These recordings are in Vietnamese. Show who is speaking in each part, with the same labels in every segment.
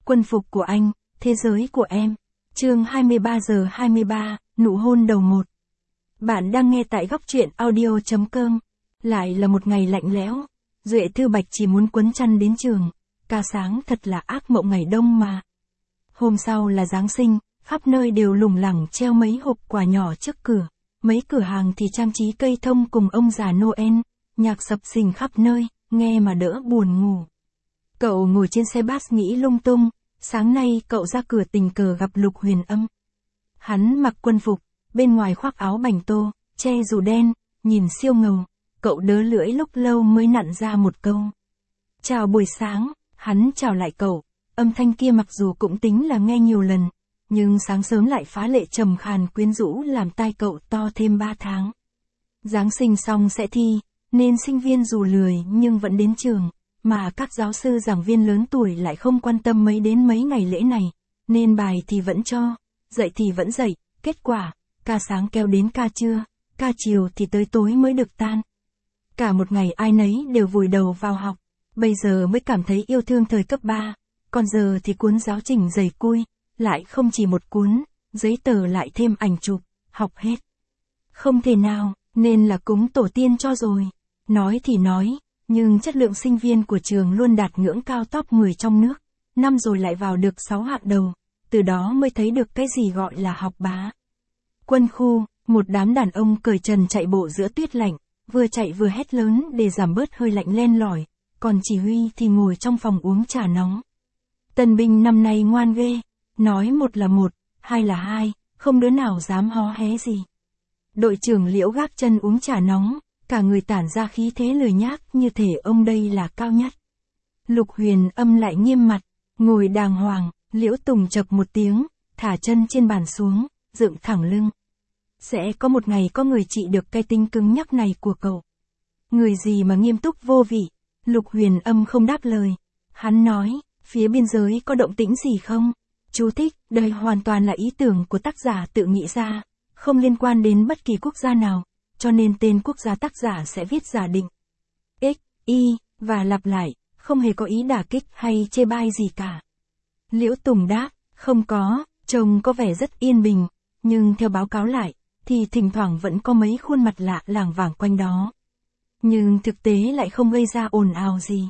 Speaker 1: Quân phục của anh, thế giới của em. Chương 23:23, nụ hôn đầu một. Bạn đang nghe tại góc truyện audio.com. Lại là một ngày lạnh lẽo. Duệ Thư Bạch chỉ muốn quấn chăn đến trường. Ca sáng thật là ác mộng ngày đông mà. Hôm sau là Giáng sinh, khắp nơi đều lủng lẳng treo mấy hộp quà nhỏ trước cửa. Mấy cửa hàng thì trang trí cây thông cùng ông già Noel, nhạc sập sình khắp nơi, nghe mà đỡ buồn ngủ. Cậu ngồi trên xe bus nghĩ lung tung, sáng nay cậu ra cửa tình cờ gặp Lục Huyền Âm. Hắn mặc quân phục, bên ngoài khoác áo bành tô, che dù đen, nhìn siêu ngầu, cậu đớ lưỡi lúc lâu mới nặn ra một câu. Chào buổi sáng, hắn chào lại cậu, âm thanh kia mặc dù cũng tính là nghe nhiều lần, nhưng sáng sớm lại phá lệ trầm khàn quyến rũ làm tai cậu to thêm 3 tháng. Giáng sinh xong sẽ thi, nên sinh viên dù lười nhưng vẫn đến trường. Mà các giáo sư giảng viên lớn tuổi lại không quan tâm mấy đến mấy ngày lễ này, nên bài thì vẫn cho, dạy thì vẫn dạy, kết quả, ca sáng kéo đến ca trưa, ca chiều thì tới tối mới được tan. Cả một ngày ai nấy đều vùi đầu vào học, bây giờ mới cảm thấy yêu thương thời cấp 3, còn giờ thì cuốn giáo trình dày cui, lại không chỉ một cuốn, giấy tờ lại thêm ảnh chụp, học hết. Không thể nào, nên là cúng tổ tiên cho rồi, nói thì nói. Nhưng chất lượng sinh viên của trường luôn đạt ngưỡng cao top 10 trong nước, năm rồi lại vào được 6 hạng đầu, từ đó mới thấy được cái gì gọi là học bá. Quân khu, một đám đàn ông cởi trần chạy bộ giữa tuyết lạnh, vừa chạy vừa hét lớn để giảm bớt hơi lạnh len lỏi, còn chỉ huy thì ngồi trong phòng uống trà nóng. Tân binh năm nay ngoan ghê, nói một là một, hai là hai, không đứa nào dám hó hé gì. Đội trưởng Liễu gác chân uống trà nóng. Cả người tản ra khí thế lười nhác như thể ông đây là cao nhất. Lục Huyền Âm lại nghiêm mặt, ngồi đàng hoàng, Liễu Tùng chập một tiếng, thả chân trên bàn xuống, dựng thẳng lưng. Sẽ có một ngày có người trị được cái tính cứng nhắc này của cậu. Người gì mà nghiêm túc vô vị, Lục Huyền Âm không đáp lời. Hắn nói, phía biên giới có động tĩnh gì không? Chú thích, đây hoàn toàn là ý tưởng của tác giả tự nghĩ ra, không liên quan đến bất kỳ quốc gia nào. Cho nên tên quốc gia tác giả sẽ viết giả định X, Y, và lặp lại, không hề có ý đả kích hay chê bai gì cả. Liễu Tùng đáp, không có, trông có vẻ rất yên bình, nhưng theo báo cáo lại, thì thỉnh thoảng vẫn có mấy khuôn mặt lạ lảng vảng quanh đó. Nhưng thực tế lại không gây ra ồn ào gì.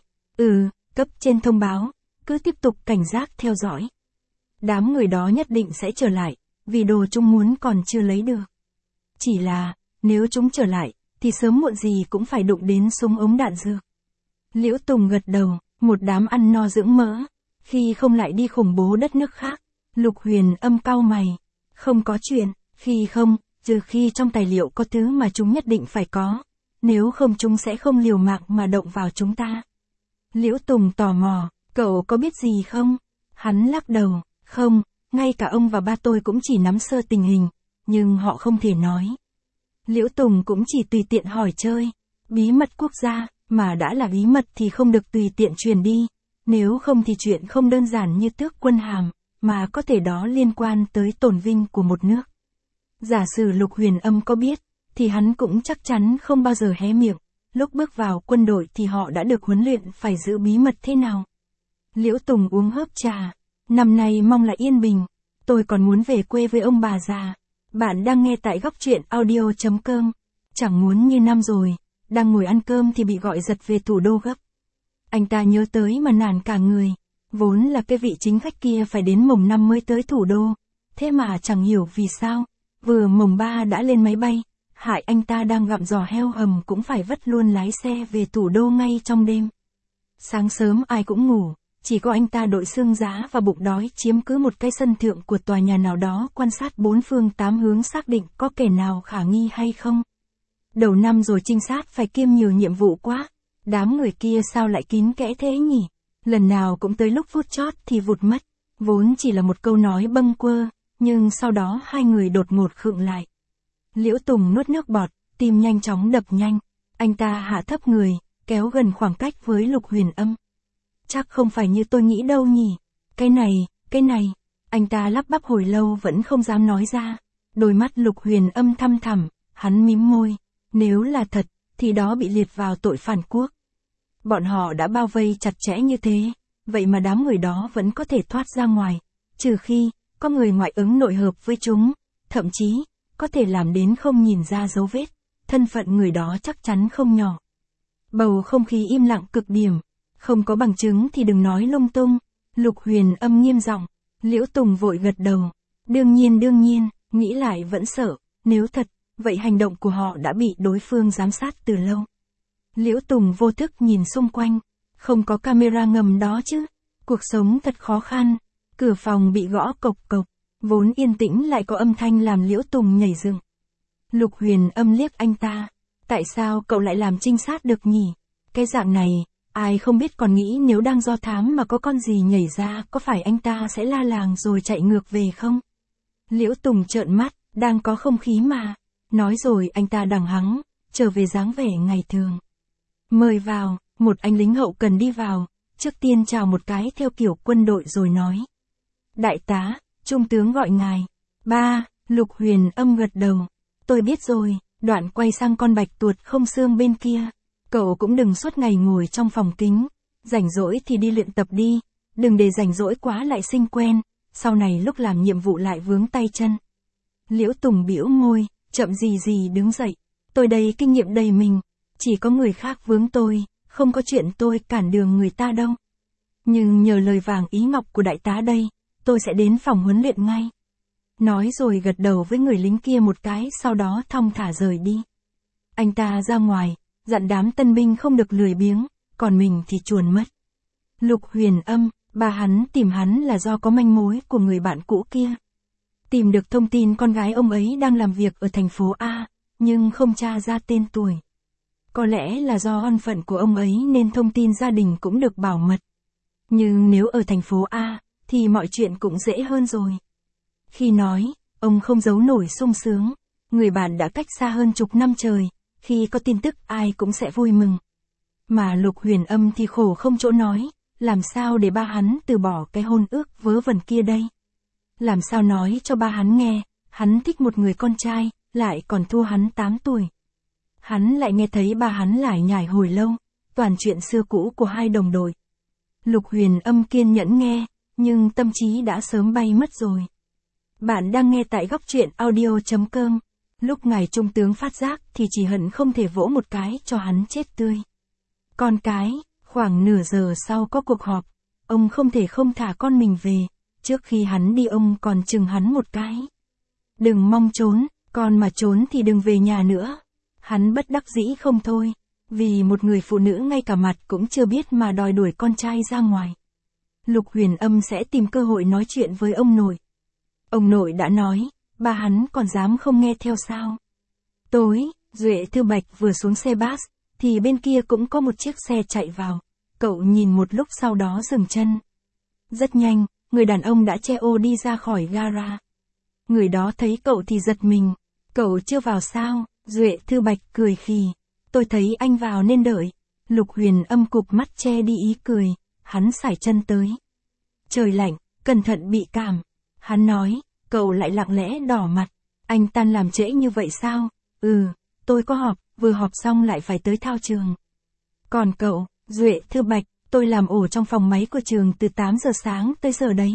Speaker 1: Cấp trên thông báo, cứ tiếp tục cảnh giác theo dõi. Đám người đó nhất định sẽ trở lại, vì đồ chúng muốn còn chưa lấy được. Chỉ là, nếu chúng trở lại, thì sớm muộn gì cũng phải đụng đến súng ống đạn dược. Liễu Tùng gật đầu, một đám ăn no dưỡng mỡ, khi không lại đi khủng bố đất nước khác. Lục Huyền Âm cau mày, không có chuyện, khi không, trừ khi trong tài liệu có thứ mà chúng nhất định phải có, nếu không chúng sẽ không liều mạng mà động vào chúng ta. Liễu Tùng tò mò, cậu có biết gì không? Hắn lắc đầu, không, ngay cả ông và ba tôi cũng chỉ nắm sơ tình hình, nhưng họ không thể nói. Liễu Tùng cũng chỉ tùy tiện hỏi chơi, bí mật quốc gia, mà đã là bí mật thì không được tùy tiện truyền đi, nếu không thì chuyện không đơn giản như tước quân hàm, mà có thể đó liên quan tới tổn vinh của một nước. Giả sử Lục Huyền Âm có biết, thì hắn cũng chắc chắn không bao giờ hé miệng, lúc bước vào quân đội thì họ đã được huấn luyện phải giữ bí mật thế nào. Liễu Tùng uống hớp trà, năm nay mong là yên bình, tôi còn muốn về quê với ông bà già. Bạn đang nghe tại góc truyện audio.com. Chẳng muốn như năm rồi, đang ngồi ăn cơm thì bị gọi giật về thủ đô gấp. Anh ta nhớ tới mà nản cả người, vốn là cái vị chính khách kia phải đến mồng 5 mới tới thủ đô, thế mà chẳng hiểu vì sao, vừa mồng 3 đã lên máy bay, hại anh ta đang gặm giò heo hầm cũng phải vất luôn lái xe về thủ đô ngay trong đêm. Sáng sớm ai cũng ngủ, chỉ có anh ta đội xương giá và bụng đói chiếm cứ một cái sân thượng của tòa nhà nào đó quan sát 4 phương 8 hướng xác định có kẻ nào khả nghi hay không. Đầu năm rồi trinh sát phải kiêm nhiều nhiệm vụ quá, đám người kia sao lại kín kẽ thế nhỉ, lần nào cũng tới lúc phút chót thì vụt mất, vốn chỉ là một câu nói bâng quơ, nhưng sau đó hai người đột ngột khựng lại. Liễu Tùng nuốt nước bọt, tim nhanh chóng đập nhanh, anh ta hạ thấp người, kéo gần khoảng cách với Lục Huyền Âm. Chắc không phải như tôi nghĩ đâu nhỉ. Cái này, anh ta lắp bắp hồi lâu vẫn không dám nói ra. Đôi mắt Lục Huyền Âm thăm thẳm, hắn mím môi. Nếu là thật, thì đó bị liệt vào tội phản quốc. Bọn họ đã bao vây chặt chẽ như thế, vậy mà đám người đó vẫn có thể thoát ra ngoài, trừ khi có người ngoại ứng nội hợp với chúng, thậm chí có thể làm đến không nhìn ra dấu vết, thân phận người đó chắc chắn không nhỏ. Bầu không khí im lặng cực điểm, không có bằng chứng thì đừng nói lung tung. Lục Huyền Âm nghiêm giọng. Liễu Tùng vội gật đầu. Đương nhiên, nghĩ lại vẫn sợ, nếu thật, vậy hành động của họ đã bị đối phương giám sát từ lâu. Liễu Tùng vô thức nhìn xung quanh, không có camera ngầm đó chứ, cuộc sống thật khó khăn, cửa phòng bị gõ cộc cộc, vốn yên tĩnh lại có âm thanh làm Liễu Tùng nhảy dựng. Lục Huyền Âm liếc anh ta, tại sao cậu lại làm trinh sát được nhỉ? Cái dạng này, ai không biết, còn nghĩ nếu đang do thám mà có con gì nhảy ra có phải anh ta sẽ la làng rồi chạy ngược về không? Liễu Tùng trợn mắt, đang có không khí mà. Nói rồi anh ta đằng hắng, trở về dáng vẻ ngày thường. Mời vào, một anh lính hậu cần đi vào, trước tiên chào một cái theo kiểu quân đội rồi nói. Đại tá, trung tướng gọi ngài. Ba, Lục Huyền Âm gật đầu. Tôi biết rồi, đoạn quay sang con bạch tuột không xương bên kia. Cậu cũng đừng suốt ngày ngồi trong phòng kính, rảnh rỗi thì đi luyện tập đi, đừng để rảnh rỗi quá lại sinh quen, sau này lúc làm nhiệm vụ lại vướng tay chân. Liễu Tùng bĩu môi, chậm gì đứng dậy, tôi đây kinh nghiệm đầy mình, chỉ có người khác vướng tôi, không có chuyện tôi cản đường người ta đâu. Nhưng nhờ lời vàng ý ngọc của đại tá đây, tôi sẽ đến phòng huấn luyện ngay. Nói rồi gật đầu với người lính kia một cái, sau đó thong thả rời đi. Anh ta ra ngoài, dặn đám tân binh không được lười biếng, còn mình thì chuồn mất. Lục Huyền Âm, bà hắn tìm hắn là do có manh mối của người bạn cũ kia. Tìm được thông tin con gái ông ấy đang làm việc ở thành phố A, nhưng không tra ra tên tuổi. Có lẽ là do thân phận của ông ấy nên thông tin gia đình cũng được bảo mật. Nhưng nếu ở thành phố A, thì mọi chuyện cũng dễ hơn rồi. Khi nói, ông không giấu nổi sung sướng, người bạn đã cách xa hơn chục năm trời, khi có tin tức ai cũng sẽ vui mừng. Mà Lục Huyền Âm thì khổ không chỗ nói, làm sao để ba hắn từ bỏ cái hôn ước vớ vẩn kia đây? Làm sao nói cho ba hắn nghe, hắn thích một người con trai, lại còn thua hắn 8 tuổi. Hắn lại nghe thấy ba hắn lải nhải hồi lâu, toàn chuyện xưa cũ của hai đồng đội. Lục Huyền Âm kiên nhẫn nghe, nhưng tâm trí đã sớm bay mất rồi. Bạn đang nghe tại góc truyện audio.com. Lúc ngài trung tướng phát giác thì chỉ hận không thể vỗ một cái cho hắn chết tươi. Con cái, khoảng nửa giờ sau có cuộc họp, ông không thể không thả con mình về, trước khi hắn đi ông còn chừng hắn một cái. Đừng mong trốn, con mà trốn thì đừng về nhà nữa. Hắn bất đắc dĩ không thôi, vì một người phụ nữ ngay cả mặt cũng chưa biết mà đòi đuổi con trai ra ngoài. Lục Huyền Âm sẽ tìm cơ hội nói chuyện với ông nội. Ông nội đã nói, ba hắn còn dám không nghe theo sao. Tối, Duệ Thư Bạch vừa xuống xe bus, thì bên kia cũng có một chiếc xe chạy vào. Cậu nhìn một lúc sau đó dừng chân. Rất nhanh, người đàn ông đã che ô đi ra khỏi gara. Người đó thấy cậu thì giật mình. Cậu chưa vào sao? Duệ Thư Bạch cười khì. Tôi thấy anh vào nên đợi. Lục Huyền Âm cụp mắt che đi ý cười. Hắn sải chân tới. Trời lạnh, cẩn thận bị cảm. Hắn nói, cậu lại lặng lẽ đỏ mặt. Anh tan làm trễ như vậy sao? Tôi có họp, vừa họp xong lại phải tới thao trường. Còn cậu, Duệ Thư Bạch, tôi làm ổ trong phòng máy của trường từ 8 giờ sáng tới giờ đấy.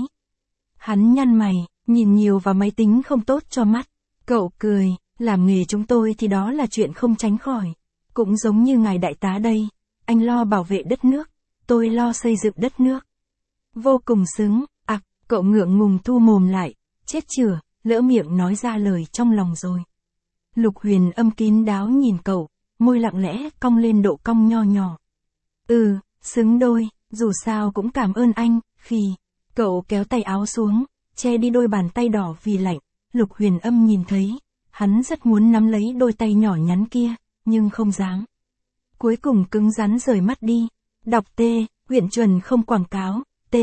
Speaker 1: Hắn nhăn mày, nhìn nhiều vào máy tính không tốt cho mắt. Cậu cười, làm nghề chúng tôi thì đó là chuyện không tránh khỏi. Cũng giống như ngài đại tá đây, anh lo bảo vệ đất nước, tôi lo xây dựng đất nước. Vô cùng xứng, cậu ngượng ngùng thu mồm lại, chết chửa, lỡ miệng nói ra lời trong lòng rồi. Lục Huyền Âm kín đáo nhìn cậu, môi lặng lẽ cong lên độ cong nho nhỏ. Xứng đôi, dù sao cũng cảm ơn anh, cậu kéo tay áo xuống, che đi đôi bàn tay đỏ vì lạnh. Lục Huyền Âm nhìn thấy, hắn rất muốn nắm lấy đôi tay nhỏ nhắn kia, nhưng không dám. Cuối cùng cứng rắn rời mắt đi. Đọc T, huyện chuẩn không quảng cáo, T,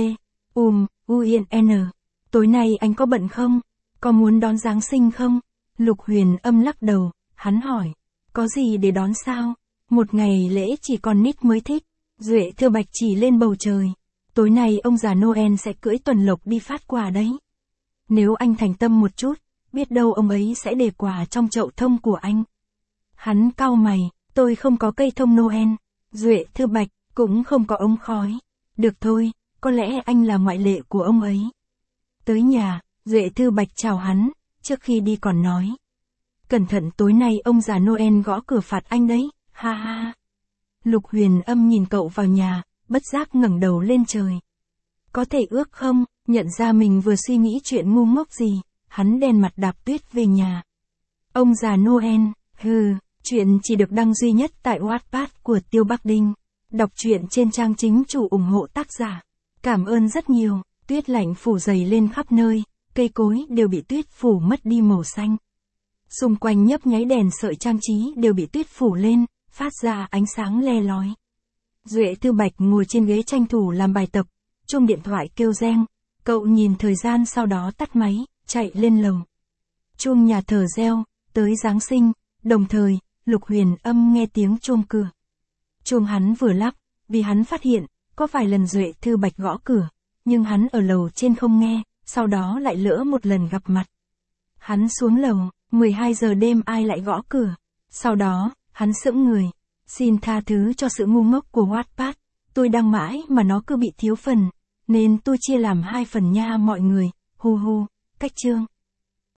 Speaker 1: UIN. Tối nay anh có bận không? Có muốn đón Giáng sinh không? Lục Huyền Âm lắc đầu, hắn hỏi. Có gì để đón sao? Một ngày lễ chỉ còn nít mới thích. Duệ Thư Bạch chỉ lên bầu trời. Tối nay ông già Noel sẽ cưỡi tuần lộc đi phát quà đấy. Nếu anh thành tâm một chút, biết đâu ông ấy sẽ để quà trong chậu thông của anh. Hắn cau mày, tôi không có cây thông Noel. Duệ Thư Bạch, cũng không có ống khói. Được thôi, có lẽ anh là ngoại lệ của ông ấy. Tới nhà, Duệ Thư Bạch chào hắn, trước khi đi còn nói. Cẩn thận tối nay ông già Noel gõ cửa phạt anh đấy, ha ha. Lục Huyền Âm nhìn cậu vào nhà, bất giác ngẩng đầu lên trời. Có thể ước không, nhận ra mình vừa suy nghĩ chuyện ngu ngốc gì, hắn đen mặt đạp tuyết về nhà. Ông già Noel, chuyện chỉ được đăng duy nhất tại Wattpad của Tiêu Bắc Đinh. Đọc truyện trên trang chính chủ ủng hộ tác giả. Cảm ơn rất nhiều, tuyết lạnh phủ dày lên khắp nơi, cây cối đều bị tuyết phủ mất đi màu xanh. Xung quanh nhấp nháy đèn sợi trang trí đều bị tuyết phủ lên, phát ra ánh sáng le lói. Duệ Thư Bạch ngồi trên ghế tranh thủ làm bài tập, chuông điện thoại kêu reng, cậu nhìn thời gian sau đó tắt máy, chạy lên lầu. Chuông nhà thờ reo, tới Giáng sinh, đồng thời, Lục Huyền Âm nghe tiếng chuông cửa. Chuông hắn vừa lắc, vì hắn phát hiện, có vài lần Duệ Thư Bạch gõ cửa, nhưng hắn ở lầu trên không nghe, sau đó lại lỡ một lần gặp mặt. Hắn xuống lầu, 12 giờ đêm ai lại gõ cửa. Sau đó, hắn sững người. Xin tha thứ cho sự ngu ngốc của Wattpad. Tôi đăng mãi mà nó cứ bị thiếu phần, nên tôi chia làm 2 phần nha mọi người. Hu hu, cách chương.